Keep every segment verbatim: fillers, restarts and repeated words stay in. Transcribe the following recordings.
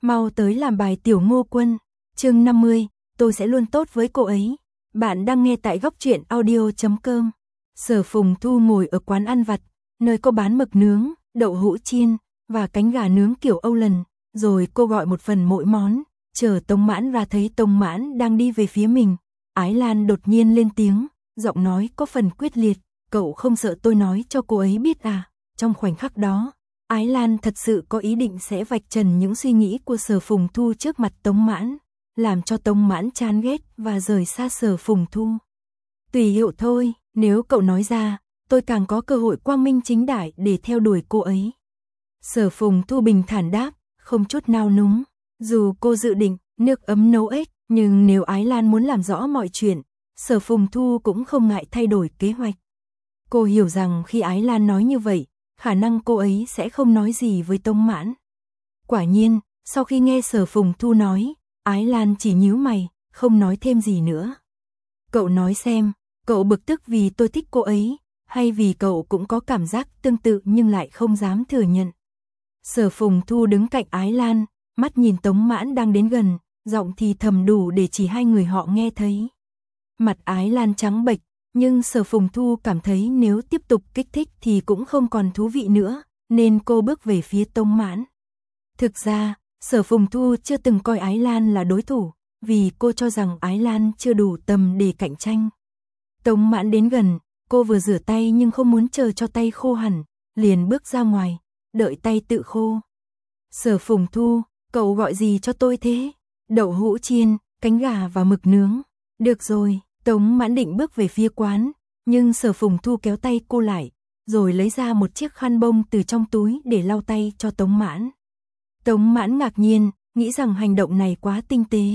Mau tới làm bài Tiểu Ngô Quân. Chương năm mươi, tôi sẽ luôn tốt với cô ấy. Bạn đang nghe tại góc truyện audio chấm com. Sở Phùng Thu ngồi ở quán ăn vặt, nơi cô bán mực nướng, đậu hũ chiên và cánh gà nướng kiểu Âu lần, rồi cô gọi một phần mỗi món, chờ Tống Mãn ra thấy Tống Mãn đang đi về phía mình. Ái Lan đột nhiên lên tiếng, giọng nói có phần quyết liệt, cậu không sợ tôi nói cho cô ấy biết à? Trong khoảnh khắc đó, Ái Lan thật sự có ý định sẽ vạch trần những suy nghĩ của Sở Phùng Thu trước mặt Tống Mãn, làm cho Tống Mãn chán ghét và rời xa Sở Phùng Thu. Tùy hiệu thôi, nếu cậu nói ra, tôi càng có cơ hội quang minh chính đại để theo đuổi cô ấy. Sở Phùng Thu bình thản đáp, không chút nao núng. Dù cô dự định nước ấm nấu ếch, nhưng nếu Ái Lan muốn làm rõ mọi chuyện, Sở Phùng Thu cũng không ngại thay đổi kế hoạch. Cô hiểu rằng khi Ái Lan nói như vậy, khả năng cô ấy sẽ không nói gì với Tống Mãn. Quả nhiên, sau khi nghe Sở Phùng Thu nói, Ái Lan chỉ nhíu mày, không nói thêm gì nữa. Cậu nói xem, cậu bực tức vì tôi thích cô ấy, hay vì cậu cũng có cảm giác tương tự nhưng lại không dám thừa nhận. Sở Phùng Thu đứng cạnh Ái Lan, mắt nhìn Tống Mãn đang đến gần, giọng thì thầm đủ để chỉ hai người họ nghe thấy. Mặt Ái Lan trắng bệch, nhưng Sở Phùng Thu cảm thấy nếu tiếp tục kích thích thì cũng không còn thú vị nữa, nên cô bước về phía Tống Mãn. Thực ra, Sở Phùng Thu chưa từng coi Ái Lan là đối thủ, vì cô cho rằng Ái Lan chưa đủ tầm để cạnh tranh. Tống Mãn đến gần, cô vừa rửa tay nhưng không muốn chờ cho tay khô hẳn, liền bước ra ngoài, đợi tay tự khô. Sở Phùng Thu, cậu gọi gì cho tôi thế? Đậu hũ chiên, cánh gà và mực nướng. Được rồi. Tống Mãn định bước về phía quán, nhưng Sở Phùng Thu kéo tay cô lại, rồi lấy ra một chiếc khăn bông từ trong túi để lau tay cho Tống Mãn. Tống Mãn ngạc nhiên, nghĩ rằng hành động này quá tinh tế.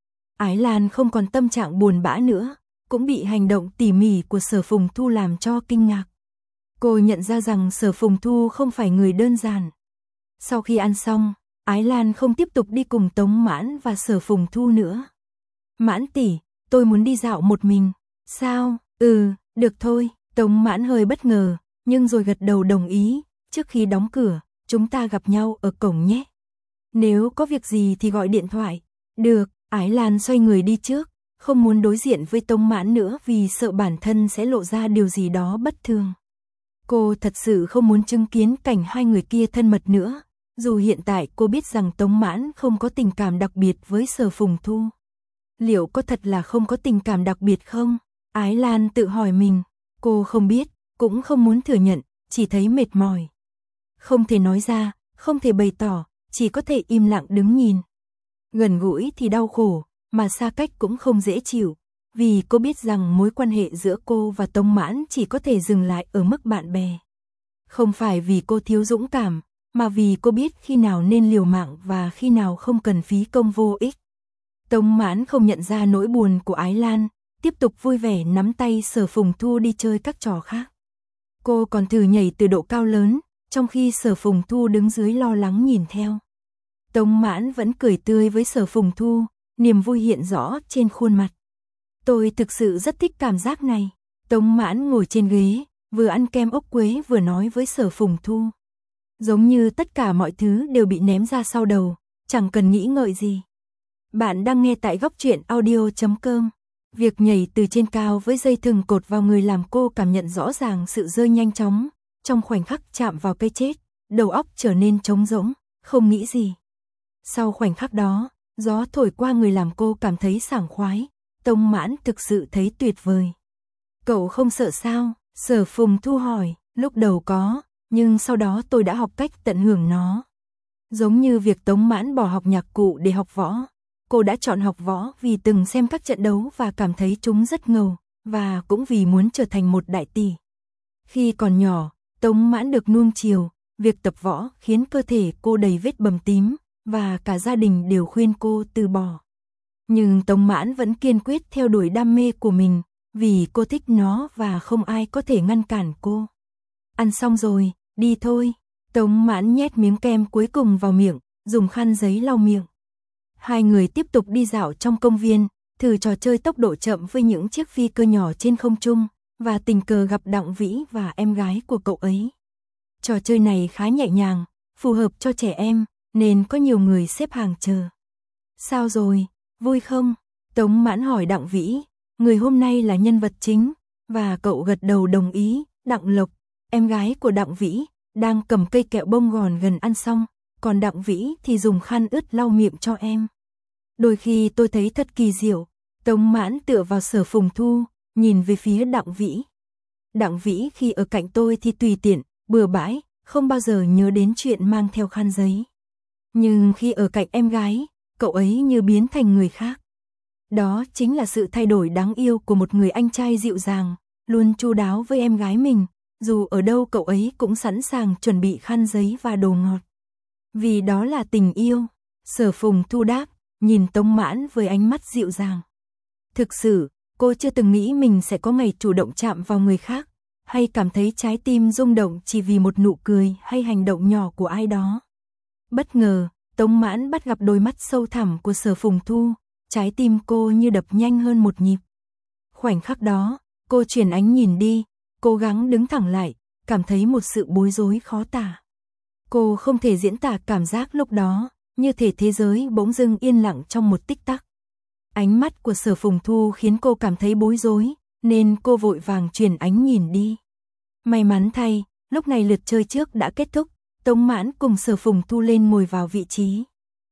Ái Lan không còn tâm trạng buồn bã nữa, cũng bị hành động tỉ mỉ của Sở Phùng Thu làm cho kinh ngạc. Cô nhận ra rằng Sở Phùng Thu không phải người đơn giản. Sau khi ăn xong, Ái Lan không tiếp tục đi cùng Tống Mãn và Sở Phùng Thu nữa. Mãn tỷ, tôi muốn đi dạo một mình. Sao? Ừ, được thôi. Tống Mãn hơi bất ngờ, nhưng rồi gật đầu đồng ý. Trước khi đóng cửa, chúng ta gặp nhau ở cổng nhé. Nếu có việc gì thì gọi điện thoại. Được, Ái Lan xoay người đi trước, không muốn đối diện với Tống Mãn nữa vì sợ bản thân sẽ lộ ra điều gì đó bất thường. Cô thật sự không muốn chứng kiến cảnh hai người kia thân mật nữa, dù hiện tại cô biết rằng Tống Mãn không có tình cảm đặc biệt với Sở Phùng Thu. Liệu có thật là không có tình cảm đặc biệt không? Ái Lan tự hỏi mình. Cô không biết, cũng không muốn thừa nhận, chỉ thấy mệt mỏi. Không thể nói ra, không thể bày tỏ, chỉ có thể im lặng đứng nhìn. Gần gũi thì đau khổ, mà xa cách cũng không dễ chịu, vì cô biết rằng mối quan hệ giữa cô và Tống Mãn chỉ có thể dừng lại ở mức bạn bè. Không phải vì cô thiếu dũng cảm, mà vì cô biết khi nào nên liều mạng và khi nào không cần phí công vô ích. Tống Mãn không nhận ra nỗi buồn của Ái Lan, tiếp tục vui vẻ nắm tay Sở Phùng Thu đi chơi các trò khác. Cô còn thử nhảy từ độ cao lớn, trong khi Sở Phùng Thu đứng dưới lo lắng nhìn theo. Tống Mãn vẫn cười tươi với Sở Phùng Thu, niềm vui hiện rõ trên khuôn mặt. Tôi thực sự rất thích cảm giác này. Tống Mãn ngồi trên ghế, vừa ăn kem ốc quế vừa nói với Sở Phùng Thu. Giống như tất cả mọi thứ đều bị ném ra sau đầu, chẳng cần nghĩ ngợi gì. Bạn đang nghe tại góc truyện audio chấm com. Việc nhảy từ trên cao với dây thừng cột vào người làm cô cảm nhận rõ ràng sự rơi nhanh chóng. Trong khoảnh khắc chạm vào cái chết, đầu óc trở nên trống rỗng, không nghĩ gì. Sau khoảnh khắc đó, gió thổi qua người làm cô cảm thấy sảng khoái. Tống Mãn thực sự thấy tuyệt vời. Cậu không sợ sao? Sở Phùng Thu hỏi. Lúc đầu có, nhưng sau đó tôi đã học cách tận hưởng nó. Giống như việc Tống Mãn bỏ học nhạc cụ để học võ. Cô đã chọn học võ vì từng xem các trận đấu và cảm thấy chúng rất ngầu, và cũng vì muốn trở thành một đại tỷ. Khi còn nhỏ, Tống Mãn được nuông chiều, việc tập võ khiến cơ thể cô đầy vết bầm tím, và cả gia đình đều khuyên cô từ bỏ. Nhưng Tống Mãn vẫn kiên quyết theo đuổi đam mê của mình, vì cô thích nó và không ai có thể ngăn cản cô. Ăn xong rồi, đi thôi. Tống Mãn nhét miếng kem cuối cùng vào miệng, dùng khăn giấy lau miệng. Hai người tiếp tục đi dạo trong công viên, thử trò chơi tốc độ chậm với những chiếc phi cơ nhỏ trên không trung, và tình cờ gặp Đặng Vĩ và em gái của cậu ấy. Trò chơi này khá nhẹ nhàng, phù hợp cho trẻ em, nên có nhiều người xếp hàng chờ. Sao rồi, vui không? Tống Mãn hỏi Đặng Vĩ, người hôm nay là nhân vật chính, và cậu gật đầu đồng ý. Đặng Lộc, em gái của Đặng Vĩ, đang cầm cây kẹo bông gòn gần ăn xong, còn Đặng Vĩ thì dùng khăn ướt lau miệng cho em. Đôi khi tôi thấy thật kỳ diệu. Tống Mãn tựa vào Sở Phùng Thu, nhìn về phía Đặng Vĩ. Đặng Vĩ khi ở cạnh tôi thì tùy tiện, bừa bãi, không bao giờ nhớ đến chuyện mang theo khăn giấy. Nhưng khi ở cạnh em gái, cậu ấy như biến thành người khác. Đó chính là sự thay đổi đáng yêu của một người anh trai dịu dàng, luôn chu đáo với em gái mình, dù ở đâu cậu ấy cũng sẵn sàng chuẩn bị khăn giấy và đồ ngọt. Vì đó là tình yêu. Sở Phùng Thu đáp, nhìn Tống Mãn với ánh mắt dịu dàng. Thực sự, cô chưa từng nghĩ mình sẽ có ngày chủ động chạm vào người khác, hay cảm thấy trái tim rung động chỉ vì một nụ cười hay hành động nhỏ của ai đó. Bất ngờ, Tống Mãn bắt gặp đôi mắt sâu thẳm của Sở Phùng Thu, trái tim cô như đập nhanh hơn một nhịp. Khoảnh khắc đó, cô chuyển ánh nhìn đi, cố gắng đứng thẳng lại, cảm thấy một sự bối rối khó tả. Cô không thể diễn tả cảm giác lúc đó, như thể thế giới bỗng dưng yên lặng trong một tích tắc. Ánh mắt của Sở Phùng Thu khiến cô cảm thấy bối rối, nên cô vội vàng chuyển ánh nhìn đi. May mắn thay, lúc này lượt chơi trước đã kết thúc, Tống Mãn cùng Sở Phùng Thu lên ngồi vào vị trí.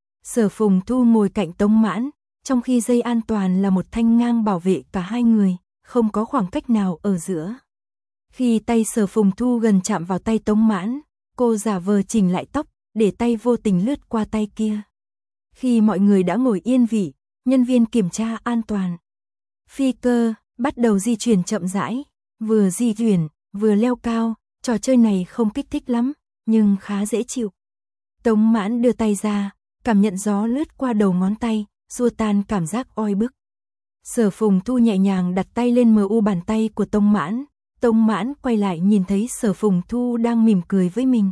Sở Phùng Thu ngồi cạnh Tống Mãn, trong khi dây an toàn là một thanh ngang bảo vệ cả hai người, không có khoảng cách nào ở giữa. Khi tay Sở Phùng Thu gần chạm vào tay Tống Mãn, cô giả vờ chỉnh lại tóc, để tay vô tình lướt qua tay kia. Khi mọi người đã ngồi yên vị, nhân viên kiểm tra an toàn. Phi cơ bắt đầu di chuyển chậm rãi, vừa di chuyển, vừa leo cao, trò chơi này không kích thích lắm, nhưng khá dễ chịu. Tống Mãn đưa tay ra, cảm nhận gió lướt qua đầu ngón tay, xua tan cảm giác oi bức. Sở Phùng Thu nhẹ nhàng đặt tay lên mờ u bàn tay của Tống Mãn. Tống Mãn quay lại nhìn thấy Sở Phùng Thu đang mỉm cười với mình.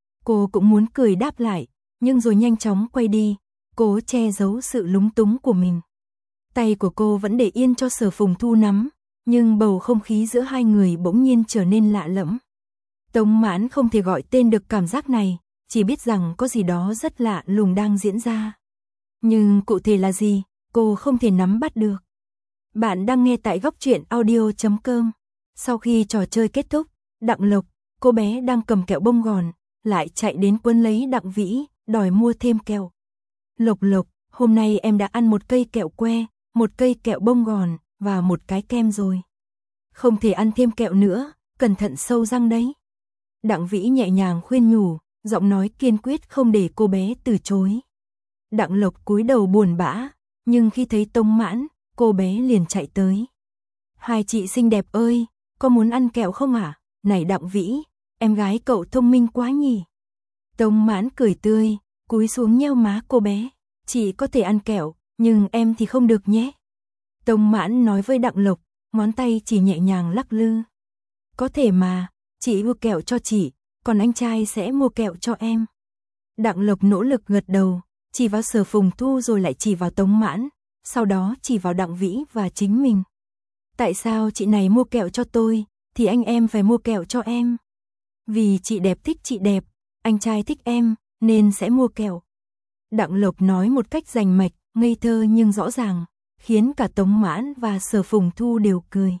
Cô cũng muốn cười đáp lại, nhưng rồi nhanh chóng quay đi, cố che giấu sự lúng túng của mình. Tay của cô vẫn để yên cho Sở Phùng Thu nắm, nhưng bầu không khí giữa hai người bỗng nhiên trở nên lạ lẫm. Tống Mãn không thể gọi tên được cảm giác này, chỉ biết rằng có gì đó rất lạ lùng đang diễn ra. Nhưng cụ thể là gì, cô không thể nắm bắt được. Bạn đang nghe tại góc truyện audio chấm com. Sau khi trò chơi kết thúc, Đặng Lộc, cô bé đang cầm kẹo bông gòn, lại chạy đến quấn lấy Đặng Vĩ, đòi mua thêm kẹo. Lộc Lộc, hôm nay em đã ăn một cây kẹo que, một cây kẹo bông gòn, và một cái kem rồi. Không thể ăn thêm kẹo nữa, cẩn thận sâu răng đấy. Đặng Vĩ nhẹ nhàng khuyên nhủ, giọng nói kiên quyết không để cô bé từ chối. Đặng Lộc cúi đầu buồn bã, nhưng khi thấy Tống Mãn, cô bé liền chạy tới. Hai chị xinh đẹp ơi, có muốn ăn kẹo không ạ? À? Này Đặng Vĩ, em gái cậu thông minh quá nhỉ. Tống Mãn cười tươi, cúi xuống nheo má cô bé. Chị có thể ăn kẹo, nhưng em thì không được nhé. Tống Mãn nói với Đặng Lộc, ngón tay chỉ nhẹ nhàng lắc lư. Có thể mà, chị mua kẹo cho chị, còn anh trai sẽ mua kẹo cho em. Đặng Lộc nỗ lực gật đầu, chỉ vào Sở Phùng Thu rồi lại chỉ vào Tống Mãn, sau đó chỉ vào Đặng Vĩ và chính mình. Tại sao chị này mua kẹo cho tôi, thì anh em phải mua kẹo cho em? Vì chị đẹp thích chị đẹp, anh trai thích em, nên sẽ mua kẹo. Đặng Lộc nói một cách rành mạch, ngây thơ nhưng rõ ràng, khiến cả Tống Mãn và Sở Phùng Thu đều cười.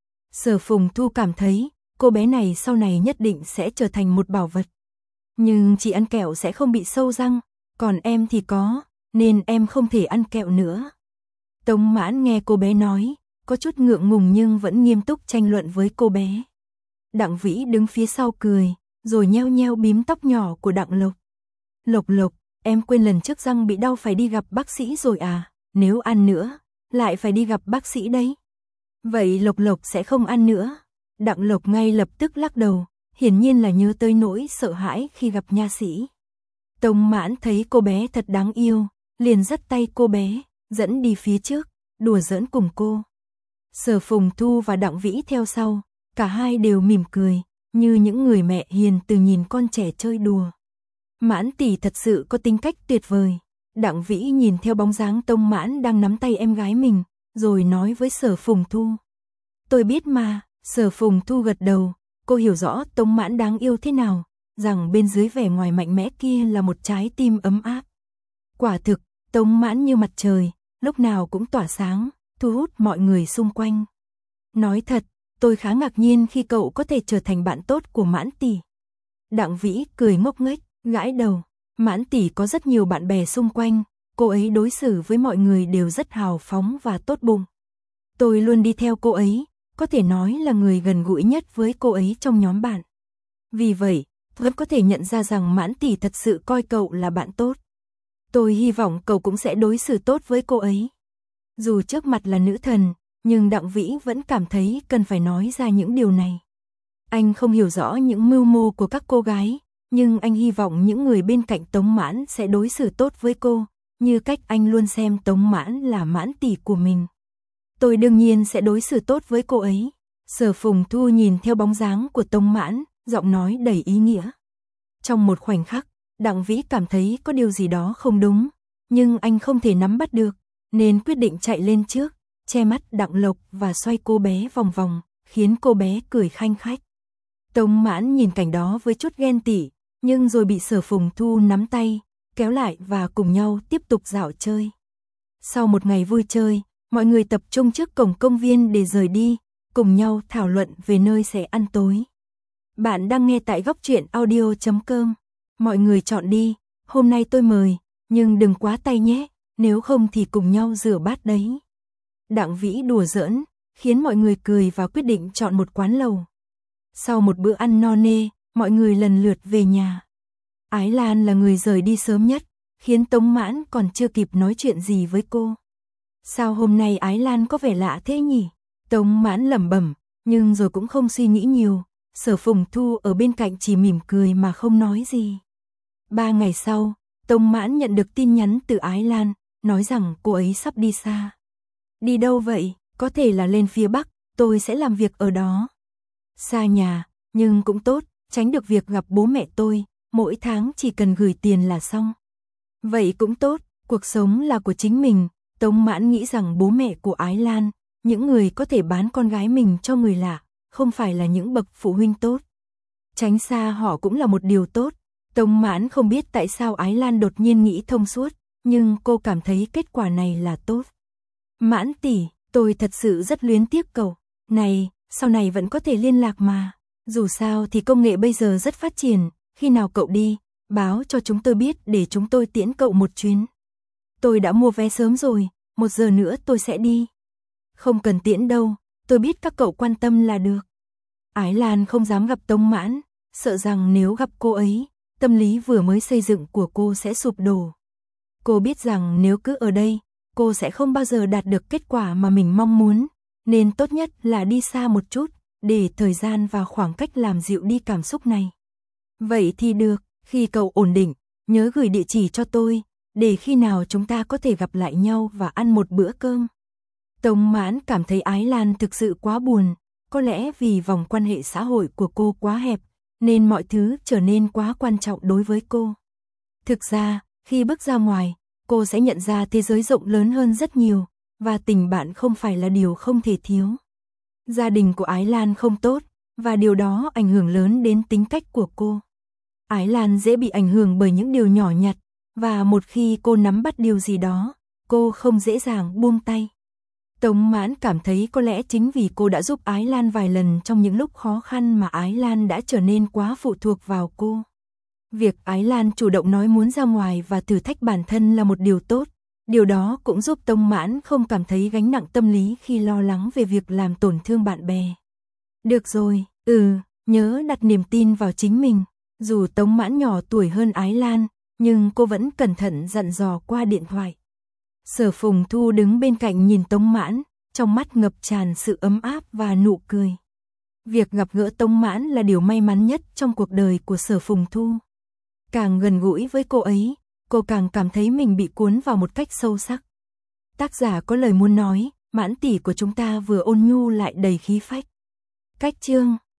Sở Phùng Thu cảm thấy, cô bé này sau này nhất định sẽ trở thành một bảo vật. Nhưng chị ăn kẹo sẽ không bị sâu răng, còn em thì có, nên em không thể ăn kẹo nữa. Tống Mãn nghe cô bé nói, có chút ngượng ngùng nhưng vẫn nghiêm túc tranh luận với cô bé. Đặng Vĩ đứng phía sau cười, rồi nheo nheo bím tóc nhỏ của Đặng Lộc. Lộc Lộc, em quên lần trước răng bị đau phải đi gặp bác sĩ rồi à, nếu ăn nữa, lại phải đi gặp bác sĩ đấy. Vậy Lộc Lộc sẽ không ăn nữa. Đặng Lộc ngay lập tức lắc đầu, hiển nhiên là nhớ tới nỗi sợ hãi khi gặp nha sĩ. Tống Mãn thấy cô bé thật đáng yêu, liền dắt tay cô bé, dẫn đi phía trước, đùa giỡn cùng cô. Sở Phùng Thu và Đặng Vĩ theo sau, cả hai đều mỉm cười, như những người mẹ hiền từ nhìn con trẻ chơi đùa. Mãn tỷ thật sự có tính cách tuyệt vời. Đặng Vĩ nhìn theo bóng dáng Tống Mãn đang nắm tay em gái mình, rồi nói với Sở Phùng Thu. Tôi biết mà. Sở Phùng Thu gật đầu, cô hiểu rõ Tống Mãn đáng yêu thế nào, rằng bên dưới vẻ ngoài mạnh mẽ kia là một trái tim ấm áp. Quả thực, Tống Mãn như mặt trời, lúc nào cũng tỏa sáng, thu hút mọi người xung quanh. Nói thật, tôi khá ngạc nhiên khi cậu có thể trở thành bạn tốt của Mãn tỷ. Đặng Vĩ cười ngốc nghếch, gãi đầu. Mãn tỷ có rất nhiều bạn bè xung quanh, cô ấy đối xử với mọi người đều rất hào phóng và tốt bụng. Tôi luôn đi theo cô ấy, có thể nói là người gần gũi nhất với cô ấy trong nhóm bạn. Vì vậy, vẫn có thể nhận ra rằng Mãn tỷ thật sự coi cậu là bạn tốt. Tôi hy vọng cậu cũng sẽ đối xử tốt với cô ấy. Dù trước mặt là nữ thần, nhưng Đặng Vĩ vẫn cảm thấy cần phải nói ra những điều này. Anh không hiểu rõ những mưu mô của các cô gái, nhưng anh hy vọng những người bên cạnh Tống Mãn sẽ đối xử tốt với cô, như cách anh luôn xem Tống Mãn là Mãn tỷ của mình. Tôi đương nhiên sẽ đối xử tốt với cô ấy. Sở Phùng Thu nhìn theo bóng dáng của Tống Mãn, giọng nói đầy ý nghĩa. Trong một khoảnh khắc, Đặng Vĩ cảm thấy có điều gì đó không đúng, nhưng anh không thể nắm bắt được, nên quyết định chạy lên trước, che mắt Đặng Lộc và xoay cô bé vòng vòng, khiến cô bé cười khanh khách. Tống Mãn nhìn cảnh đó với chút ghen tị, nhưng rồi bị Sở Phùng Thu nắm tay, kéo lại và cùng nhau tiếp tục dạo chơi. Sau một ngày vui chơi, mọi người tập trung trước cổng công viên để rời đi, cùng nhau thảo luận về nơi sẽ ăn tối. Bạn đang nghe tại góc truyện audio chấm com. Mọi người chọn đi, hôm nay tôi mời, nhưng đừng quá tay nhé, nếu không thì cùng nhau rửa bát đấy. Đặng Vĩ đùa giỡn, khiến mọi người cười và quyết định chọn một quán lầu. Sau một bữa ăn no nê, mọi người lần lượt về nhà. Ái Lan là người rời đi sớm nhất, khiến Tống Mãn còn chưa kịp nói chuyện gì với cô. Sao hôm nay Ái Lan có vẻ lạ thế nhỉ? Tống Mãn lẩm bẩm, nhưng rồi cũng không suy nghĩ nhiều. Sở Phùng Thu ở bên cạnh chỉ mỉm cười mà không nói gì. Ba ngày sau, Tống Mãn nhận được tin nhắn từ Ái Lan, nói rằng cô ấy sắp đi xa. Đi đâu vậy? Có thể là lên phía Bắc, tôi sẽ làm việc ở đó. Xa nhà, nhưng cũng tốt, tránh được việc gặp bố mẹ tôi, mỗi tháng chỉ cần gửi tiền là xong. Vậy cũng tốt, cuộc sống là của chính mình. Tống Mãn nghĩ rằng bố mẹ của Ái Lan, những người có thể bán con gái mình cho người lạ, không phải là những bậc phụ huynh tốt. Tránh xa họ cũng là một điều tốt. Tống Mãn không biết tại sao Ái Lan đột nhiên nghĩ thông suốt, nhưng cô cảm thấy kết quả này là tốt. Mãn tỷ, tôi thật sự rất luyến tiếc cậu. Này, sau này vẫn có thể liên lạc mà. Dù sao thì công nghệ bây giờ rất phát triển, khi nào cậu đi, báo cho chúng tôi biết để chúng tôi tiễn cậu một chuyến. Tôi đã mua vé sớm rồi, một giờ nữa tôi sẽ đi. Không cần tiễn đâu, tôi biết các cậu quan tâm là được. Ái Lan không dám gặp Tống Mãn, sợ rằng nếu gặp cô ấy, tâm lý vừa mới xây dựng của cô sẽ sụp đổ. Cô biết rằng nếu cứ ở đây, cô sẽ không bao giờ đạt được kết quả mà mình mong muốn, nên tốt nhất là đi xa một chút, để thời gian và khoảng cách làm dịu đi cảm xúc này. Vậy thì được, khi cậu ổn định, nhớ gửi địa chỉ cho tôi, để khi nào chúng ta có thể gặp lại nhau và ăn một bữa cơm. Tống Mãn cảm thấy Ái Lan thực sự quá buồn, có lẽ vì vòng quan hệ xã hội của cô quá hẹp, nên mọi thứ trở nên quá quan trọng đối với cô. Thực ra, khi bước ra ngoài, cô sẽ nhận ra thế giới rộng lớn hơn rất nhiều, và tình bạn không phải là điều không thể thiếu. Gia đình của Ái Lan không tốt, và điều đó ảnh hưởng lớn đến tính cách của cô. Ái Lan dễ bị ảnh hưởng bởi những điều nhỏ nhặt, và một khi cô nắm bắt điều gì đó, cô không dễ dàng buông tay. Tống Mãn cảm thấy có lẽ chính vì cô đã giúp Ái Lan vài lần trong những lúc khó khăn mà Ái Lan đã trở nên quá phụ thuộc vào cô. Việc Ái Lan chủ động nói muốn ra ngoài và thử thách bản thân là một điều tốt. Điều đó cũng giúp Tống Mãn không cảm thấy gánh nặng tâm lý khi lo lắng về việc làm tổn thương bạn bè. Được rồi, ừ, nhớ đặt niềm tin vào chính mình. Dù Tống Mãn nhỏ tuổi hơn Ái Lan, nhưng cô vẫn cẩn thận dặn dò qua điện thoại. Sở Phùng Thu đứng bên cạnh nhìn Tống Mãn, trong mắt ngập tràn sự ấm áp và nụ cười. Việc gặp gỡ Tống Mãn là điều may mắn nhất trong cuộc đời của Sở Phùng Thu. Càng gần gũi với cô ấy, cô càng cảm thấy mình bị cuốn vào một cách sâu sắc. Tác giả có lời muốn nói, Mãn tỷ của chúng ta vừa ôn nhu lại đầy khí phách. Cách chương